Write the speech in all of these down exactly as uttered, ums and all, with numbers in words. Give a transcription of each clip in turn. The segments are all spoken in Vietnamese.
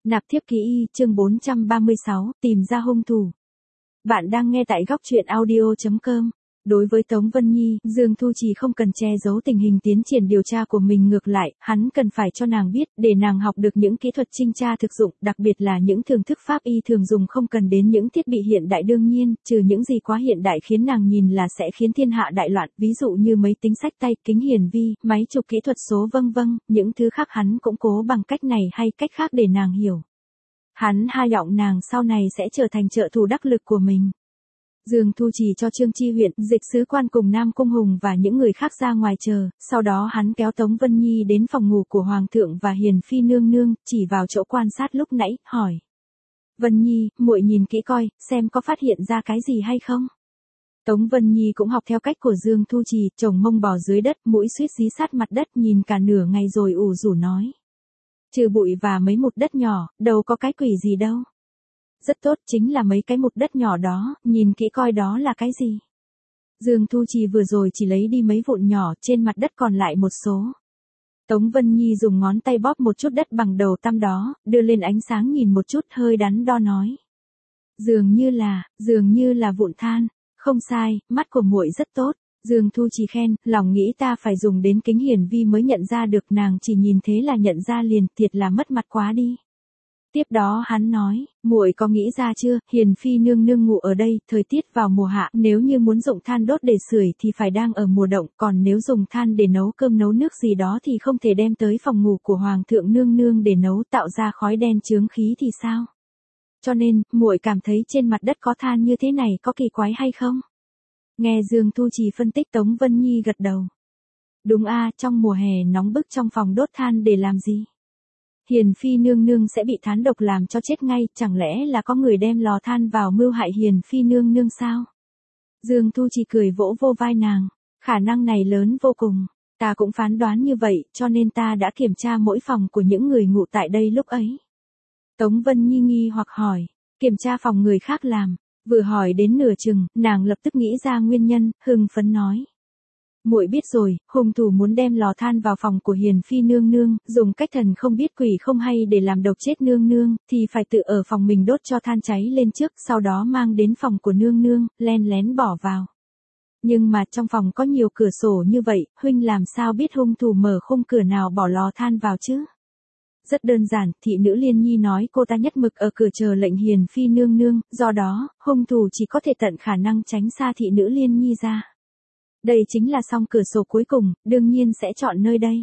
Nạp thiếp ký y, chương bốn trăm ba mươi sáu, tìm ra hung thủ. Bạn đang nghe tại góc truyện audio chấm com. Đối với Tống Vân Nhi, Dương Thu Trì không cần che giấu tình hình tiến triển điều tra của mình, ngược lại, hắn cần phải cho nàng biết, để nàng học được những kỹ thuật trinh tra thực dụng, đặc biệt là những thưởng thức pháp y thường dùng không cần đến những thiết bị hiện đại. Đương nhiên, trừ những gì quá hiện đại khiến nàng nhìn là sẽ khiến thiên hạ đại loạn, ví dụ như máy tính xách tay, kính hiển vi, máy chụp kỹ thuật số vân vân, những thứ khác hắn cũng cố bằng cách này hay cách khác để nàng hiểu. Hắn hy vọng nàng sau này sẽ trở thành trợ thủ đắc lực của mình. Dương Thu Trì cho Trương Chi Huyện, dịch sứ quan cùng Nam Cung Hùng và những người khác ra ngoài chờ, sau đó hắn kéo Tống Vân Nhi đến phòng ngủ của Hoàng thượng và Hiền Phi nương nương, chỉ vào chỗ quan sát lúc nãy, hỏi. Vân Nhi, muội nhìn kỹ coi, xem có phát hiện ra cái gì hay không? Tống Vân Nhi cũng học theo cách của Dương Thu Trì, chồng mông bò dưới đất, mũi suýt dí sát mặt đất, nhìn cả nửa ngày rồi ủ rủ nói. Trừ bụi và mấy mụt đất nhỏ, đâu có cái quỷ gì đâu. Rất tốt, chính là mấy cái mụt đất nhỏ đó, nhìn kỹ coi đó là cái gì. Dương Thu Trì vừa rồi chỉ lấy đi mấy vụn nhỏ, trên mặt đất còn lại một số. Tống Vân Nhi dùng ngón tay bóp một chút đất bằng đầu tăm đó, đưa lên ánh sáng nhìn một chút, hơi đắn đo nói. Dường như là, dường như là vụn than, không sai, mắt của muội rất tốt. Dương Thu Trì khen, lòng nghĩ ta phải dùng đến kính hiển vi mới nhận ra được, nàng chỉ nhìn thế là nhận ra liền, thiệt là mất mặt quá đi. Tiếp đó hắn nói, muội có nghĩ ra chưa, Hiền Phi nương nương ngủ ở đây, thời tiết vào mùa hạ, nếu như muốn dùng than đốt để sưởi thì phải đang ở mùa động, còn nếu dùng than để nấu cơm nấu nước gì đó thì không thể đem tới phòng ngủ của Hoàng thượng nương nương để nấu, tạo ra khói đen chướng khí thì sao? Cho nên, muội cảm thấy trên mặt đất có than như thế này có kỳ quái hay không? Nghe Dương Thu Trì phân tích, Tống Vân Nhi gật đầu. Đúng a, trong mùa hè nóng bức trong phòng đốt than để làm gì? Hiền Phi nương nương sẽ bị thán độc làm cho chết ngay, chẳng lẽ là có người đem lò than vào mưu hại Hiền Phi nương nương sao? Dương Thu Trì cười vỗ vô vai nàng, khả năng này lớn vô cùng, ta cũng phán đoán như vậy, cho nên ta đã kiểm tra mỗi phòng của những người ngủ tại đây lúc ấy. Tống Vân Nhi nghi hoặc hỏi, kiểm tra phòng người khác làm, vừa hỏi đến nửa chừng, nàng lập tức nghĩ ra nguyên nhân, hưng phấn nói. Muội biết rồi, hung thủ muốn đem lò than vào phòng của Hiền Phi nương nương, dùng cách thần không biết quỷ không hay để làm độc chết nương nương, thì phải tự ở phòng mình đốt cho than cháy lên trước, sau đó mang đến phòng của nương nương, len lén bỏ vào. Nhưng mà trong phòng có nhiều cửa sổ như vậy, huynh làm sao biết hung thủ mở khung cửa nào bỏ lò than vào chứ? Rất đơn giản, thị nữ Liên Nhi nói cô ta nhất mực ở cửa chờ lệnh Hiền Phi nương nương, do đó, hung thủ chỉ có thể tận khả năng tránh xa thị nữ Liên Nhi ra. Đây chính là song cửa sổ cuối cùng, đương nhiên sẽ chọn nơi đây.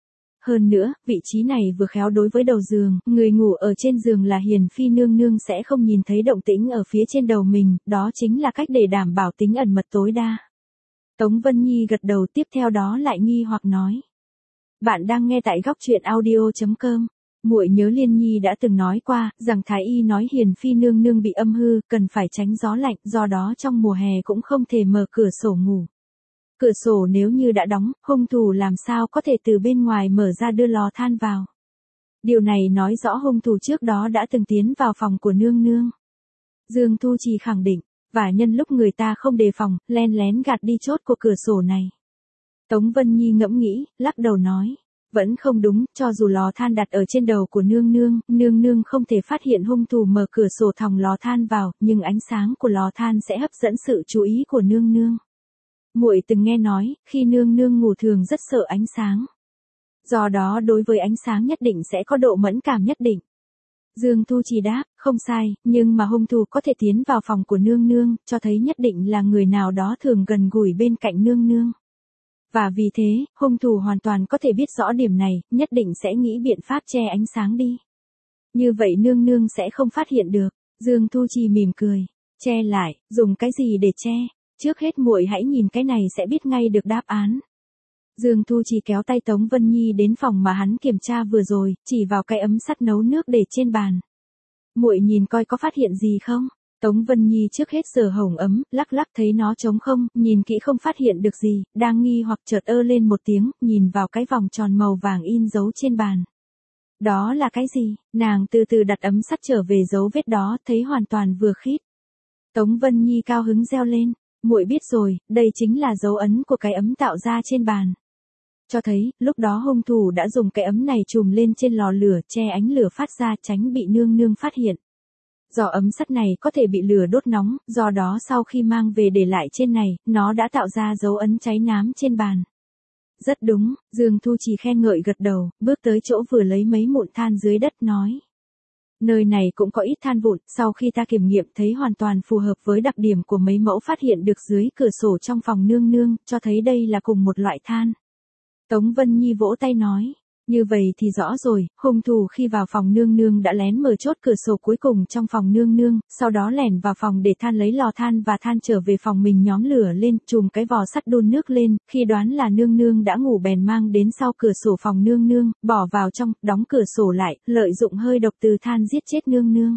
Hơn nữa, vị trí này vừa khéo đối với đầu giường, người ngủ ở trên giường là Hiền Phi nương nương sẽ không nhìn thấy động tĩnh ở phía trên đầu mình, đó chính là cách để đảm bảo tính ẩn mật tối đa. Tống Vân Nhi gật đầu, tiếp theo đó lại nghi hoặc nói. Bạn đang nghe tại góc truyện audio chấm com. Muội nhớ Liên Nhi đã từng nói qua, rằng Thái Y nói Hiền Phi nương nương bị âm hư, cần phải tránh gió lạnh, do đó trong mùa hè cũng không thể mở cửa sổ ngủ. Cửa sổ nếu như đã đóng, hung thủ làm sao có thể từ bên ngoài mở ra đưa lò than vào. Điều này nói rõ hung thủ trước đó đã từng tiến vào phòng của nương nương. Dương Thu Trì khẳng định, và nhân lúc người ta không đề phòng, len lén gạt đi chốt của cửa sổ này. Tống Vân Nhi ngẫm nghĩ, lắc đầu nói, vẫn không đúng, cho dù lò than đặt ở trên đầu của nương nương, nương nương không thể phát hiện hung thủ mở cửa sổ thòng lò than vào, nhưng ánh sáng của lò than sẽ hấp dẫn sự chú ý của nương nương. Muội từng nghe nói, khi nương nương ngủ thường rất sợ ánh sáng. Do đó đối với ánh sáng nhất định sẽ có độ mẫn cảm nhất định. Dương Thu Trì đáp, không sai, nhưng mà hung thủ có thể tiến vào phòng của nương nương, cho thấy nhất định là người nào đó thường gần gũi bên cạnh nương nương. Và vì thế, hung thủ hoàn toàn có thể biết rõ điểm này, nhất định sẽ nghĩ biện pháp che ánh sáng đi. Như vậy nương nương sẽ không phát hiện được. Dương Thu Trì mỉm cười, che lại, dùng cái gì để che? Trước hết muội hãy nhìn cái này sẽ biết ngay được đáp án. Dương Thu Trì kéo tay Tống Vân Nhi đến phòng mà hắn kiểm tra vừa rồi, chỉ vào cái ấm sắt nấu nước để trên bàn. Muội nhìn coi có phát hiện gì không? Tống Vân Nhi trước hết sờ hồng ấm, lắc lắc thấy nó trống không, nhìn kỹ không phát hiện được gì, đang nghi hoặc chợt ơ lên một tiếng, nhìn vào cái vòng tròn màu vàng in dấu trên bàn. Đó là cái gì? Nàng từ từ đặt ấm sắt trở về dấu vết đó, thấy hoàn toàn vừa khít. Tống Vân Nhi cao hứng reo lên. Muội biết rồi, đây chính là dấu ấn của cái ấm tạo ra trên bàn. cho thấy, lúc đó hung thủ đã dùng cái ấm này chùm lên trên lò lửa che ánh lửa phát ra tránh bị nương nương phát hiện. Do ấm sắt này có thể bị lửa đốt nóng, do đó sau khi mang về để lại trên này, nó đã tạo ra dấu ấn cháy nám trên bàn. Rất đúng, Dương Thu Trì khen ngợi gật đầu, bước tới chỗ vừa lấy mấy mụn than dưới đất nói. Nơi này cũng có ít than vụn, sau khi ta kiểm nghiệm thấy hoàn toàn phù hợp với đặc điểm của mấy mẫu phát hiện được dưới cửa sổ trong phòng nương nương, cho thấy đây là cùng một loại than. Tống Vân Nhi vỗ tay nói. Như vậy thì rõ rồi, hung thủ khi vào phòng nương nương đã lén mở chốt cửa sổ cuối cùng trong phòng nương nương, sau đó lẻn vào phòng để than lấy lò than và than trở về phòng mình nhóm lửa lên, chùm cái vò sắt đun nước lên, khi đoán là nương nương đã ngủ bèn mang đến sau cửa sổ phòng nương nương, bỏ vào trong, đóng cửa sổ lại, lợi dụng hơi độc từ than giết chết nương nương.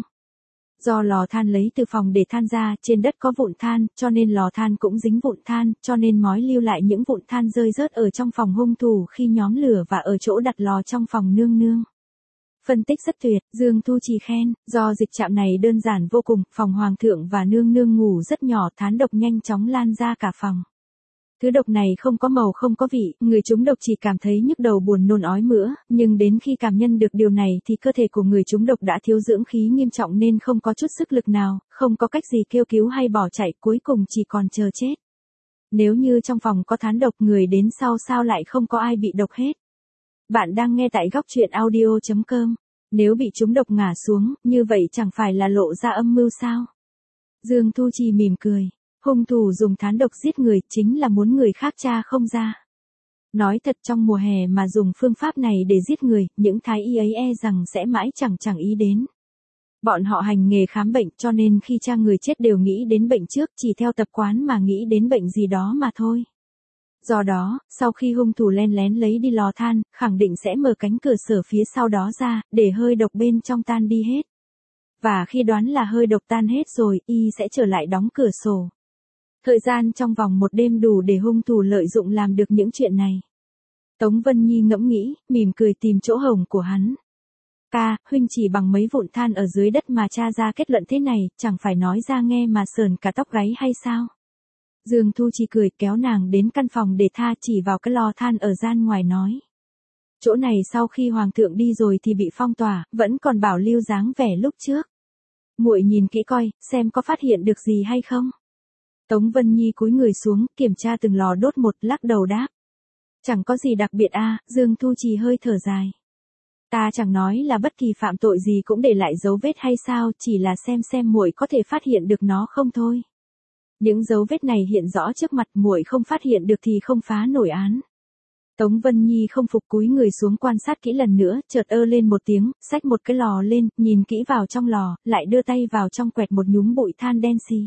Do lò than lấy từ phòng để than ra, trên đất có vụn than, cho nên lò than cũng dính vụn than, cho nên mói lưu lại những vụn than rơi rớt ở trong phòng hung thủ khi nhóm lửa và ở chỗ đặt lò trong phòng nương nương. Phân tích rất tuyệt, Dương Thu Trì khen, do dịch trạm này đơn giản vô cùng, phòng hoàng thượng và nương nương ngủ rất nhỏ, thán độc nhanh chóng lan ra cả phòng. Thứ độc này không có màu không có vị, người trúng độc chỉ cảm thấy nhức đầu buồn nôn ói mửa, nhưng đến khi cảm nhận được điều này thì cơ thể của người trúng độc đã thiếu dưỡng khí nghiêm trọng nên không có chút sức lực nào, không có cách gì kêu cứu hay bỏ chạy, cuối cùng chỉ còn chờ chết. Nếu như trong phòng có thán độc người đến sau sao lại không có ai bị độc hết. Bạn đang nghe tại góc truyện audio chấm com. Nếu bị trúng độc ngã xuống, như vậy chẳng phải là lộ ra âm mưu sao? Dương Thu Trì mỉm cười. Hung thủ dùng thán độc giết người chính là muốn người khác tra không ra. Nói thật trong mùa hè mà dùng phương pháp này để giết người, những thái y ấy e rằng sẽ mãi chẳng chẳng ý đến. Bọn họ hành nghề khám bệnh cho nên khi tra người chết đều nghĩ đến bệnh trước, chỉ theo tập quán mà nghĩ đến bệnh gì đó mà thôi. Do đó, sau khi hung thủ len lén lấy đi lò than, khẳng định sẽ mở cánh cửa sổ phía sau đó ra, để hơi độc bên trong tan đi hết. Và khi đoán là hơi độc tan hết rồi, y sẽ trở lại đóng cửa sổ. Thời gian trong vòng một đêm đủ để hung thủ lợi dụng làm được những chuyện này. Tống Vân Nhi ngẫm nghĩ, mỉm cười tìm chỗ hổng của hắn. Ca, huynh chỉ bằng mấy vụn than ở dưới đất mà tra ra kết luận thế này, chẳng phải nói ra nghe mà sờn cả tóc gáy hay sao? Dương Thu Trì cười kéo nàng đến căn phòng để tha chỉ vào cái lò than ở gian ngoài nói. Chỗ này sau khi hoàng thượng đi rồi thì bị phong tỏa, vẫn còn bảo lưu dáng vẻ lúc trước. Muội nhìn kỹ coi, xem có phát hiện được gì hay không? Tống Vân Nhi cúi người xuống, kiểm tra từng lò đốt một, lắc đầu đáp. Chẳng có gì đặc biệt a, à, Dương Thu Trì hơi thở dài. Ta chẳng nói là bất kỳ phạm tội gì cũng để lại dấu vết hay sao, chỉ là xem xem muội có thể phát hiện được nó không thôi. Những dấu vết này hiện rõ trước mặt, muội không phát hiện được thì không phá nổi án. Tống Vân Nhi không phục cúi người xuống quan sát kỹ lần nữa, chợt ơ lên một tiếng, xách một cái lò lên, nhìn kỹ vào trong lò, lại đưa tay vào trong quẹt một nhúm bụi than đen xì.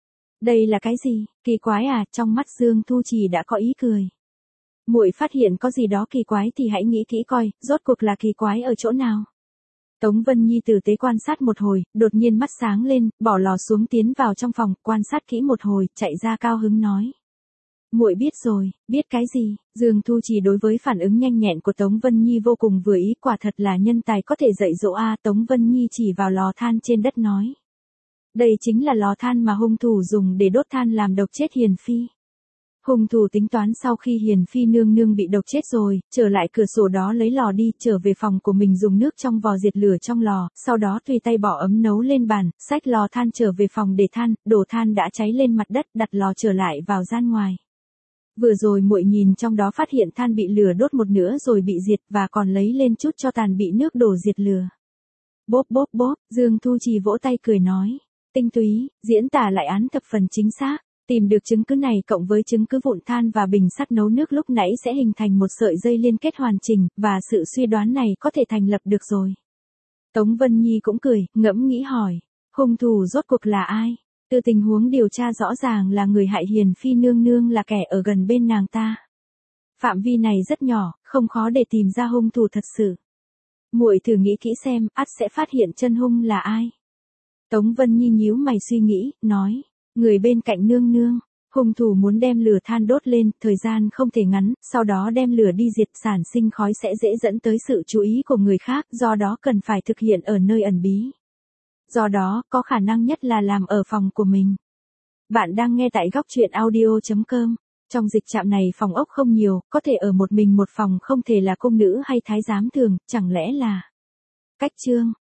Đây là cái gì? Kỳ quái à? Trong mắt Dương Thu Trì đã có ý cười. Muội phát hiện có gì đó kỳ quái thì hãy nghĩ kỹ coi, rốt cuộc là kỳ quái ở chỗ nào. Tống Vân Nhi tử tế quan sát một hồi, đột nhiên mắt sáng lên, bỏ lò xuống tiến vào trong phòng, quan sát kỹ một hồi, chạy ra cao hứng nói. Muội biết rồi, biết cái gì? Dương Thu Trì đối với phản ứng nhanh nhẹn của Tống Vân Nhi vô cùng vừa ý, quả thật là nhân tài có thể dạy dỗ a. Tống Vân Nhi chỉ vào lò than trên đất nói. Đây chính là lò than mà hung thủ dùng để đốt than làm độc chết Hiền Phi. Hung thủ tính toán sau khi Hiền Phi nương nương bị độc chết rồi, trở lại cửa sổ đó lấy lò đi, trở về phòng của mình dùng nước trong vò diệt lửa trong lò, sau đó tùy tay bỏ ấm nấu lên bàn, xách lò than trở về phòng để than, đổ than đã cháy lên mặt đất, đặt lò trở lại vào gian ngoài. Vừa rồi muội nhìn trong đó phát hiện than bị lửa đốt một nửa rồi bị diệt và còn lấy lên chút cho tàn bị nước đổ diệt lửa. Bốp bốp bốp, Dương Thu Trì vỗ tay cười nói. Tinh túy, diễn tả lại án thập phần chính xác. Tìm được chứng cứ này cộng với chứng cứ vụn than và bình sắt nấu nước lúc nãy sẽ hình thành một sợi dây liên kết hoàn chỉnh, và sự suy đoán này có thể thành lập được rồi. Tống Vân Nhi cũng cười, ngẫm nghĩ hỏi, hung thủ rốt cuộc là ai? Từ tình huống điều tra rõ ràng là người hại Hiền Phi nương nương là kẻ ở gần bên nàng ta. Phạm vi này rất nhỏ, không khó để tìm ra hung thủ thật sự. Muội thử nghĩ kỹ xem, ắt sẽ phát hiện chân hung là ai. Tống Vân Nhi nhíu mày suy nghĩ, nói. Người bên cạnh nương nương, hung thủ muốn đem lửa than đốt lên, thời gian không thể ngắn, sau đó đem lửa đi diệt, sản sinh khói sẽ dễ dẫn tới sự chú ý của người khác, do đó cần phải thực hiện ở nơi ẩn bí. Do đó, có khả năng nhất là làm ở phòng của mình. Bạn đang nghe tại góc truyện audio chấm com. Trong dịch trạm này phòng ốc không nhiều, có thể ở một mình một phòng không thể là cung nữ hay thái giám thường, chẳng lẽ là cách chương.